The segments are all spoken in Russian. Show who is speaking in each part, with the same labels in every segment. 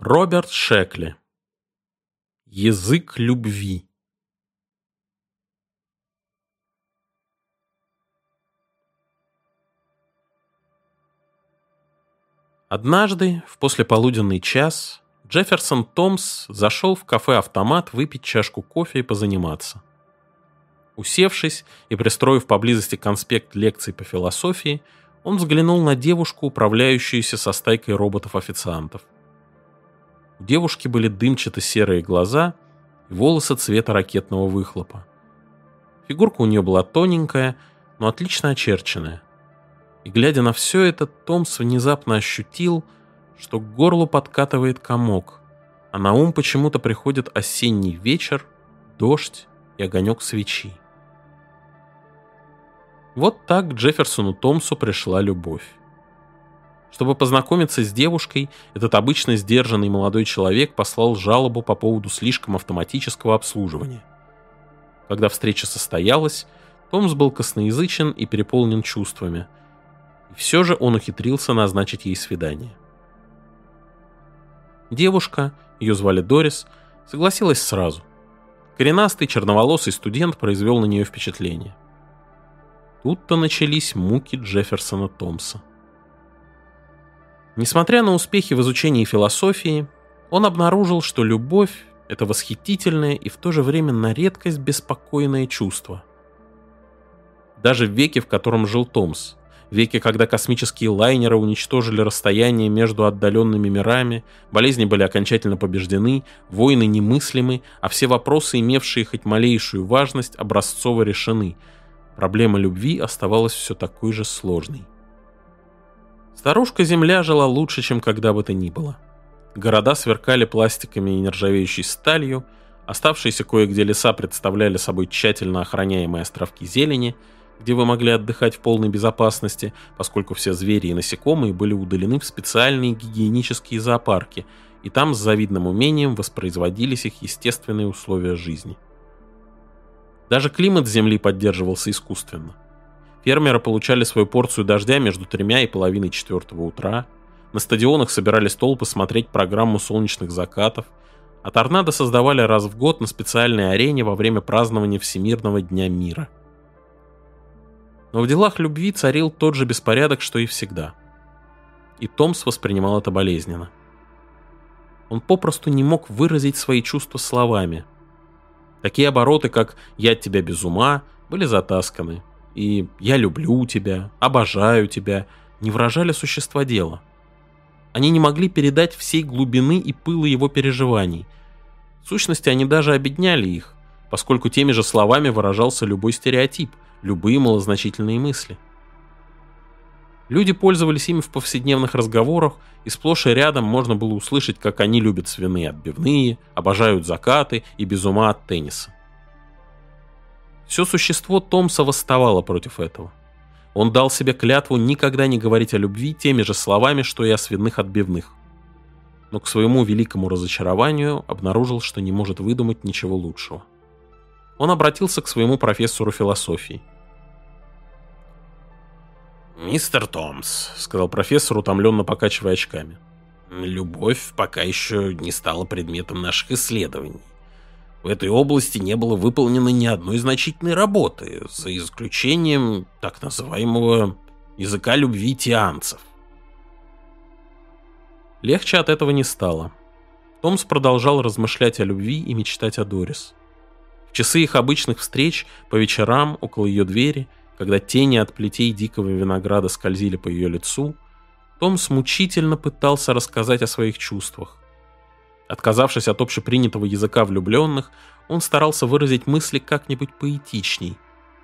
Speaker 1: Роберт Шекли. Язык любви. Однажды, в послеполуденный час, Джефферсон Томс зашел в кафе-автомат выпить чашку кофе и позаниматься. Усевшись и пристроив поблизости конспект лекций по философии, он взглянул на девушку, управляющуюся со стайкой роботов-официантов. У девушки были дымчато-серые глаза и волосы цвета ракетного выхлопа. Фигурка у нее была тоненькая, но отлично очерченная. И, глядя на все это, Томс внезапно ощутил, что к горлу подкатывает комок, а на ум почему-то приходит осенний вечер, дождь и огонек свечи. Вот так к Джефферсону Томсу пришла любовь. Чтобы познакомиться с девушкой, этот обычно сдержанный молодой человек послал жалобу по поводу слишком автоматического обслуживания. Когда встреча состоялась, Томс был косноязычен и переполнен чувствами, и все же он ухитрился назначить ей свидание. Девушка, ее звали Дорис, согласилась сразу. Коренастый черноволосый студент произвел на нее впечатление. Тут-то начались муки Джефферсона Томса. Несмотря на успехи в изучении философии, он обнаружил, что любовь — это восхитительное и в то же время на редкость беспокойное чувство. Даже в веке, в котором жил Томс, веке, когда космические лайнеры уничтожили расстояние между отдаленными мирами, болезни были окончательно побеждены, войны немыслимы, а все вопросы, имевшие хоть малейшую важность, образцово решены, проблема любви оставалась все такой же сложной. Старушка-Земля жила лучше, чем когда бы то ни было. Города сверкали пластиками и нержавеющей сталью, оставшиеся кое-где леса представляли собой тщательно охраняемые островки зелени, где вы могли отдыхать в полной безопасности, поскольку все звери и насекомые были удалены в специальные гигиенические зоопарки, и там с завидным умением воспроизводились их естественные условия жизни. Даже климат Земли поддерживался искусственно. Фермеры получали свою порцию дождя между 3 и половиной 4 утра, на стадионах собирались толпы смотреть программу солнечных закатов, а торнадо создавали раз в год на специальной арене во время празднования Всемирного дня мира. Но в делах любви царил тот же беспорядок, что и всегда. И Томс воспринимал это болезненно. Он попросту не мог выразить свои чувства словами. Такие обороты, как «я от тебя без ума», были затасканы. И «я люблю тебя», «обожаю тебя» не выражали существа дела. Они не могли передать всей глубины и пыла его переживаний. В сущности, они даже обедняли их, поскольку теми же словами выражался любой стереотип, любые малозначительные мысли. Люди пользовались ими в повседневных разговорах, и сплошь и рядом можно было услышать, как они любят свиные отбивные, обожают закаты и без ума от тенниса. Все существо Томса восставало против этого. Он дал себе клятву никогда не говорить о любви теми же словами, что и о свиных отбивных. Но к своему великому разочарованию обнаружил, что не может выдумать ничего лучшего. Он обратился к своему профессору философии. «Мистер Томс», — сказал профессор, утомленно покачивая очками, — «любовь пока еще не стала предметом наших исследований. В этой области не было выполнено ни одной значительной работы, за исключением так называемого языка любви тианцев». Легче от этого не стало. Томс продолжал размышлять о любви и мечтать о Дорис. В часы их обычных встреч, по вечерам, около ее двери, когда тени от плетей дикого винограда скользили по ее лицу, Томс мучительно пытался рассказать о своих чувствах. Отказавшись от общепринятого языка влюбленных, он старался выразить мысли как-нибудь поэтичней.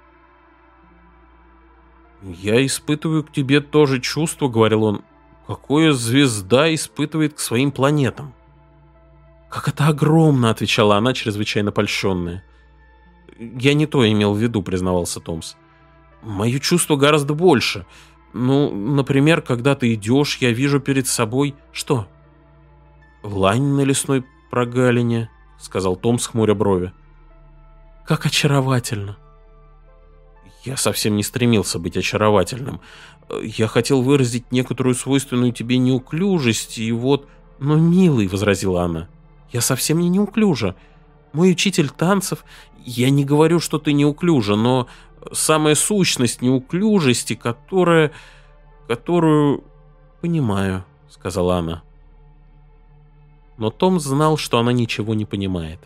Speaker 1: «Я испытываю к тебе то же чувство», — говорил он, — «какое звезда испытывает к своим планетам». «Как это огромно», — отвечала она, чрезвычайно польщенная. «Я не то имел в виду», — признавался Томс. «Мое чувство гораздо больше. Ну, например, когда ты идешь, я вижу перед собой...» «Что?» «Лань на лесной прогалине», — сказал Томс, хмуря брови. «Как очаровательно!» «Я совсем не стремился быть очаровательным. Я хотел выразить некоторую свойственную тебе неуклюжесть, и вот...» «Но, милый», — возразила она, — «я совсем не неуклюжа. Мой учитель танцев... Я не говорю, что ты неуклюжа, но самая сущность неуклюжести, которую... «Понимаю», — сказала она. Но Том знал, что она ничего не понимает.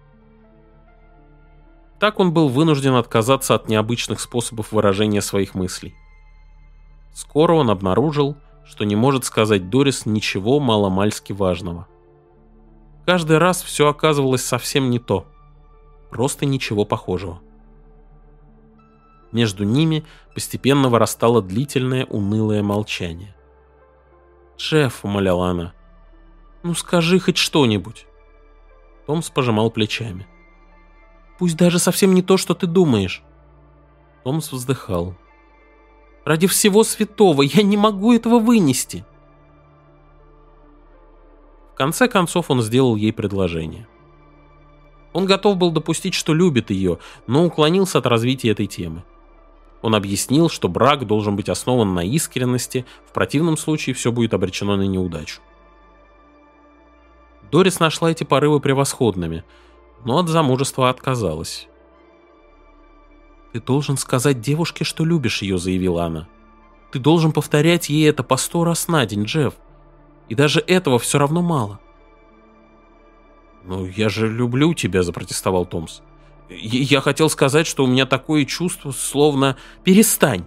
Speaker 1: Так он был вынужден отказаться от необычных способов выражения своих мыслей. Скоро он обнаружил, что не может сказать Дорис ничего маломальски важного. Каждый раз все оказывалось совсем не то. Просто ничего похожего. Между ними постепенно вырастало длительное унылое молчание. «Джефф», — умоляла она, — «ну скажи хоть что-нибудь». Томс пожимал плечами. «Пусть даже совсем не то, что ты думаешь». Томс вздыхал. «Ради всего святого, я не могу этого вынести». В конце концов он сделал ей предложение. Он готов был допустить, что любит ее, но уклонился от развития этой темы. Он объяснил, что брак должен быть основан на искренности, в противном случае все будет обречено на неудачу. Дорис нашла эти порывы превосходными, но от замужества отказалась. «Ты должен сказать девушке, что любишь ее», — заявила она. «Ты должен повторять ей это по 100 раз на день, Джефф. И даже этого все равно мало». «Ну, я же люблю тебя», — запротестовал Томс. «Я хотел сказать, что у меня такое чувство, словно... Перестань!»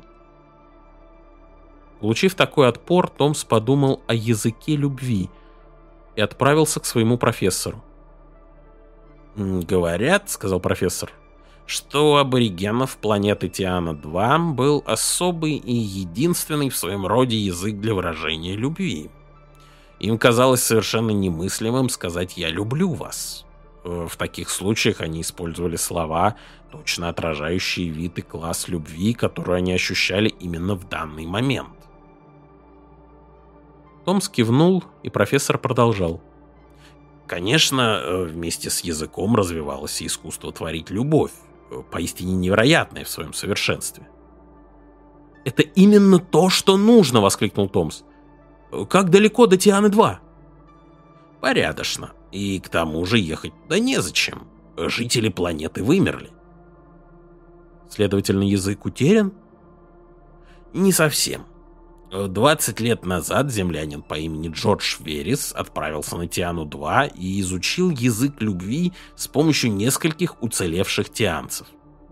Speaker 1: Получив такой отпор, Томс подумал о языке любви и отправился к своему профессору. «Говорят, — сказал профессор, — что у аборигенов планеты Тиана-2 был особый и единственный в своем роде язык для выражения любви. Им казалось совершенно немыслимым сказать «я люблю вас». В таких случаях они использовали слова, точно отражающие вид и класс любви, которую они ощущали именно в данный момент. Томс кивнул, и профессор продолжал. Конечно, вместе с языком развивалось и искусство творить любовь, поистине невероятное в своем совершенстве. «Это именно то, что нужно!» — воскликнул Томс. «Как далеко до Тианы-2?» «Порядочно. И к тому же ехать туда незачем. Жители планеты вымерли». «Следовательно, язык утерян?» «Не совсем. 20 лет назад землянин по имени Джордж Верис отправился на Тиану-2 и изучил язык любви с помощью нескольких уцелевших тианцев».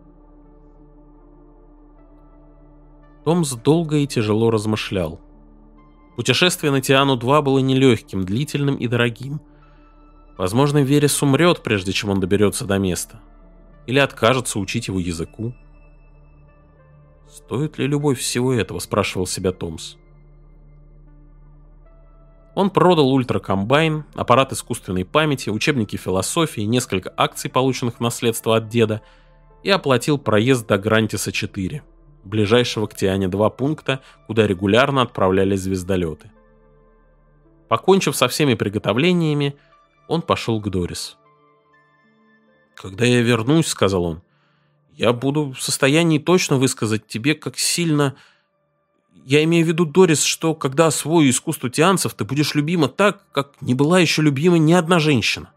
Speaker 1: Томс долго и тяжело размышлял. Путешествие на Тиану-2 было нелегким, длительным и дорогим. Возможно, Верес умрет, прежде чем он доберется до места. Или откажется учить его языку. «Стоит ли любовь всего этого?» — спрашивал себя Томс. Он продал ультракомбайн, аппарат искусственной памяти, учебники философии, несколько акций, полученных в наследство от деда, и оплатил проезд до Грантиса-4, ближайшего к Тиане-2 пункта, куда регулярно отправлялись звездолеты. Покончив со всеми приготовлениями, он пошел к Дорис. «Когда я вернусь, — сказал он, — я буду в состоянии точно высказать тебе, как сильно... Я имею в виду, Дорис, что когда освою искусство тианцев, ты будешь любима так, как не была еще любима ни одна женщина».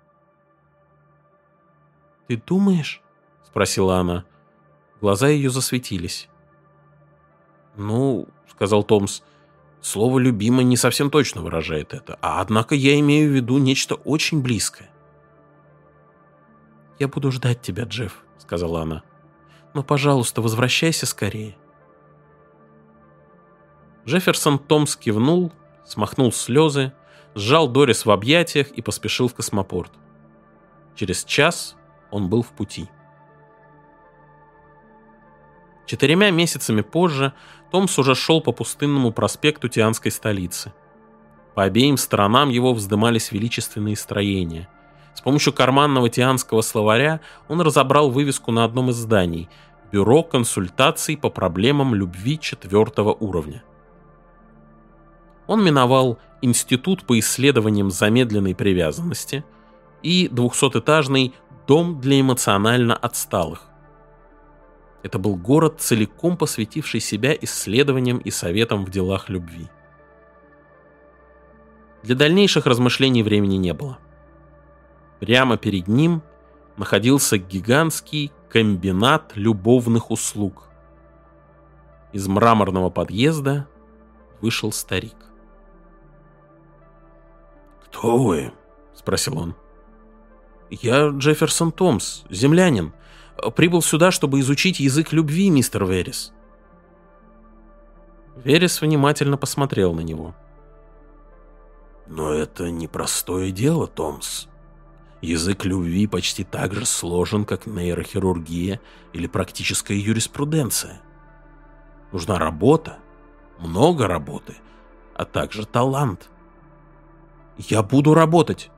Speaker 1: «Ты думаешь?» — спросила она. Глаза ее засветились. «Ну, — сказал Томс, — слово «любима» не совсем точно выражает это, однако я имею в виду нечто очень близкое». «Я буду ждать тебя, Джефф», — сказала она. «Но, пожалуйста, возвращайся скорее». Джефферсон Томс кивнул, смахнул слезы, сжал Дорис в объятиях и поспешил в космопорт. Через час он был в пути. 4 месяцами позже Томс уже шел по пустынному проспекту Тианской столицы. По обеим сторонам его вздымались величественные строения. С помощью карманного тианского словаря он разобрал вывеску на одном из зданий — «Бюро консультаций по проблемам любви 4-го уровня». Он миновал Институт по исследованиям замедленной привязанности и 200-этажный Дом для эмоционально отсталых. Это был город, целиком посвятивший себя исследованиям и советам в делах любви. Для дальнейших размышлений времени не было. Прямо перед ним находился гигантский комбинат любовных услуг. Из мраморного подъезда вышел старик.
Speaker 2: «Кто вы?» — спросил он.
Speaker 1: «Я Джефферсон Томс, землянин. Прибыл сюда, чтобы изучить язык любви, мистер Верес». Верес внимательно посмотрел на него.
Speaker 2: «Но это непростое дело, Томс. Язык любви почти так же сложен, как нейрохирургия или практическая юриспруденция. Нужна работа, много работы, а также талант».
Speaker 1: «Я буду работать».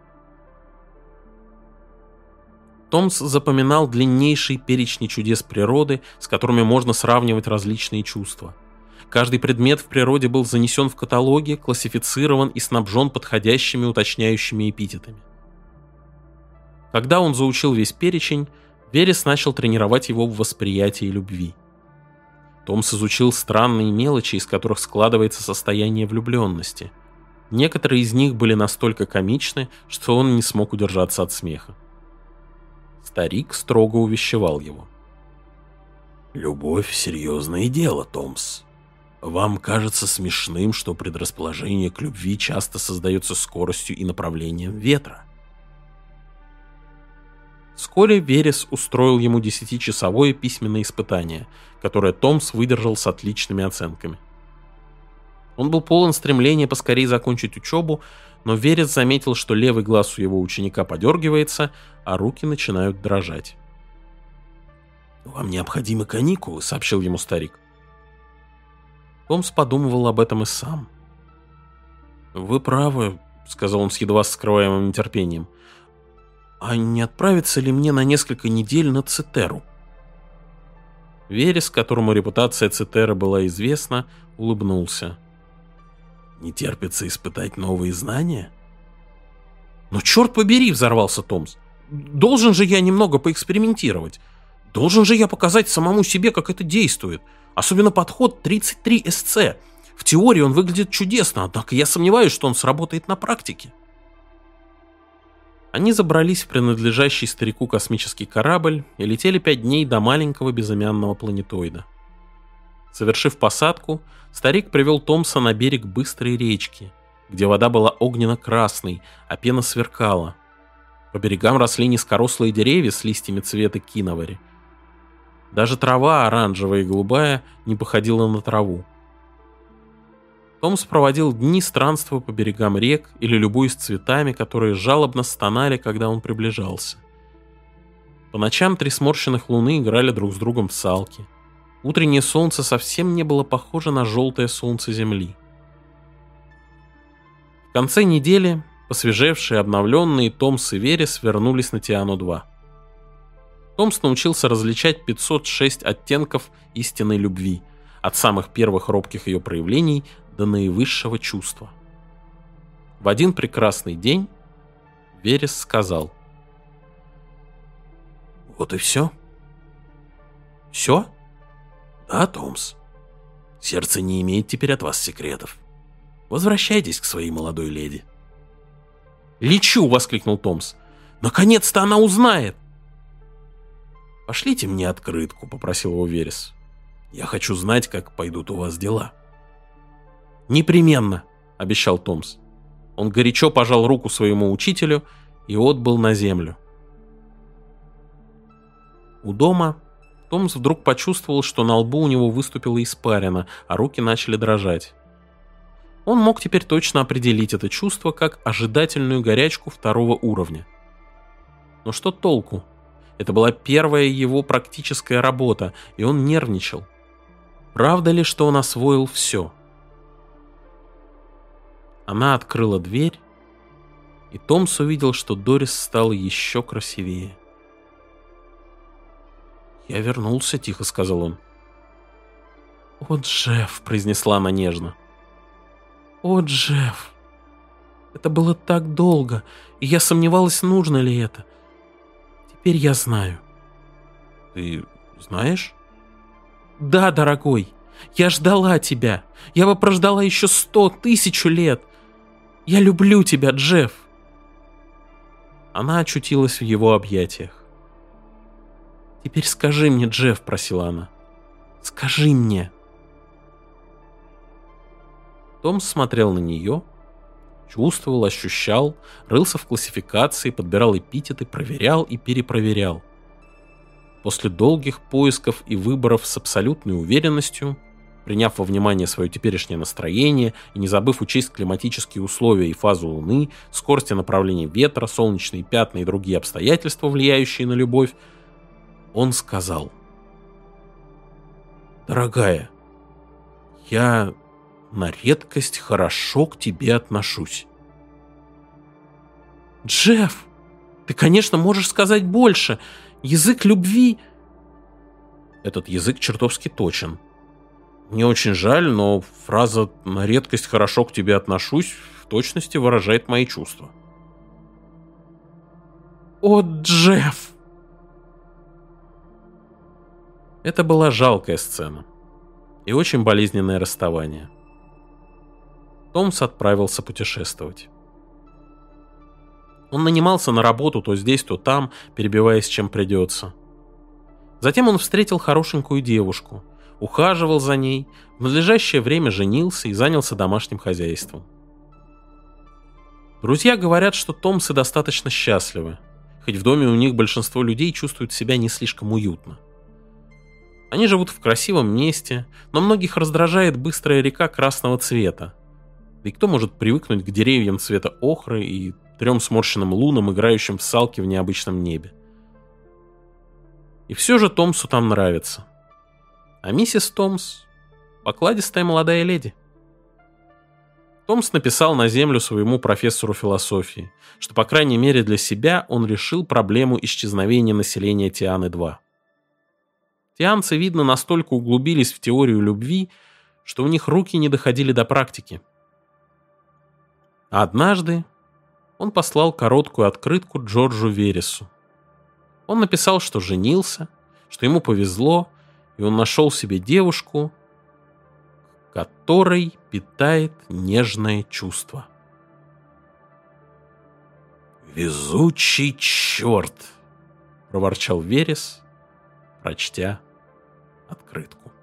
Speaker 1: Томс запоминал длиннейший перечень чудес природы, с которыми можно сравнивать различные чувства. Каждый предмет в природе был занесен в каталоги, классифицирован и снабжен подходящими уточняющими эпитетами. Когда он заучил весь перечень, Верес начал тренировать его в восприятии любви. Томс изучил странные мелочи, из которых складывается состояние влюбленности. Некоторые из них были настолько комичны, что он не смог удержаться от смеха. Старик строго увещевал его.
Speaker 2: «Любовь — серьезное дело, Томс. Вам кажется смешным, что предрасположение к любви часто создается скоростью и направлением ветра».
Speaker 1: Вскоре Верес устроил ему 10-часовое письменное испытание, которое Томс выдержал с отличными оценками. Он был полон стремления поскорее закончить учебу, но Верес заметил, что левый глаз у его ученика подергивается, а руки начинают дрожать.
Speaker 2: «Вам необходимы каникулы», — сообщил ему старик.
Speaker 1: Томс подумывал об этом и сам.
Speaker 2: «Вы правы», — сказал он с едва скрываемым нетерпением. «А не отправиться ли мне на несколько недель на Цитеру?»
Speaker 1: Верес, которому репутация Цитера была известна, улыбнулся.
Speaker 2: «Не терпится испытать новые знания?»
Speaker 1: «Но черт побери!» — взорвался Томс. «Должен же я немного поэкспериментировать. Должен же я показать самому себе, как это действует. Особенно подход 33СЦ. В теории он выглядит чудесно, однако я сомневаюсь, что он сработает на практике». Они забрались в принадлежащий старику космический корабль и летели 5 дней до маленького безымянного планетоида. Совершив посадку, старик привел Томса на берег быстрой речки, где вода была огненно-красной, а пена сверкала. По берегам росли низкорослые деревья с листьями цвета киновари. Даже трава, оранжевая и голубая, не походила на траву. Томс проводил дни, странствуя по берегам рек или любуясь цветами, которые жалобно стонали, когда он приближался. По ночам 3 сморщенных луны играли друг с другом в салки. Утреннее солнце совсем не было похоже на желтое солнце Земли. В конце недели посвежевшие и обновленные Томс и Верес вернулись на Тиану-2. Томс научился различать 506 оттенков истинной любви, от самых первых робких ее проявлений до наивысшего чувства. В один прекрасный день Верес сказал:
Speaker 2: «Вот и все».
Speaker 1: «Все?»
Speaker 2: «Да, Томс. Сердце не имеет теперь от вас секретов. Возвращайтесь к своей молодой леди».
Speaker 1: «Лечу!» — воскликнул Томс. «Наконец-то она узнает!»
Speaker 2: «Пошлите мне открытку», — попросил его Верес. «Я хочу знать, как пойдут у вас дела».
Speaker 1: «Непременно», — обещал Томс. Он горячо пожал руку своему учителю и отбыл на землю. У дома Томс вдруг почувствовал, что на лбу у него выступила испарина, а руки начали дрожать. Он мог теперь точно определить это чувство как ожидательную горячку 2-го уровня. Но что толку? Это была первая его практическая работа, и он нервничал. Правда ли, что он освоил все? Она открыла дверь, и Томс увидел, что Дорис стала еще красивее. «Я вернулся», — тихо сказал он. «О, Джефф», — произнесла она нежно. «О, Джефф, это было так долго, и я сомневалась, нужно ли это. Теперь я знаю».
Speaker 2: «Ты знаешь?»
Speaker 1: «Да, дорогой, я ждала тебя. Я бы прождала еще 100 000 лет.
Speaker 2: Я люблю тебя, Джефф!» Она очутилась в его объятиях. «Теперь скажи мне, Джефф», — просила она. «Скажи мне». Томс смотрел на нее, чувствовал, ощущал, рылся в классификации, подбирал эпитеты, проверял и перепроверял. После долгих поисков и выборов с абсолютной уверенностью, приняв во внимание свое теперешнее настроение и не забыв учесть климатические условия и фазу Луны, скорость и направление ветра, солнечные пятна и другие обстоятельства, влияющие на любовь, он сказал: «Дорогая, я на редкость хорошо к тебе отношусь». «Джефф, ты, конечно, можешь сказать больше. Язык любви...»
Speaker 1: «Этот язык чертовски точен. Мне очень жаль, но фраза «на редкость хорошо к тебе отношусь» в точности выражает мои чувства».
Speaker 2: «О, Джефф!»
Speaker 1: Это была жалкая сцена и очень болезненное расставание. Томс отправился путешествовать. Он нанимался на работу то здесь, то там, перебиваясь чем придется. Затем он встретил хорошенькую девушку, ухаживал за ней, в надлежащее время женился и занялся домашним хозяйством. Друзья говорят, что Томсы достаточно счастливы, хоть в доме у них большинство людей чувствуют себя не слишком уютно. Они живут в красивом месте, но многих раздражает быстрая река красного цвета. Да и кто может привыкнуть к деревьям цвета охры и 3 сморщенным лунам, играющим в салки в необычном небе? И все же Томсу там нравится. А миссис Томс — покладистая молодая леди. Томс написал на землю своему профессору философии, что, по крайней мере для себя, он решил проблему исчезновения населения Тианы-2. Тианцы, видно, настолько углубились в теорию любви, что у них руки не доходили до практики. А однажды он послал короткую открытку Джорджу Вересу. Он написал, что женился, что ему повезло, и он нашел себе девушку, которой питает нежное чувство. «Везучий черт!» — проворчал Верес, прочтя открытку.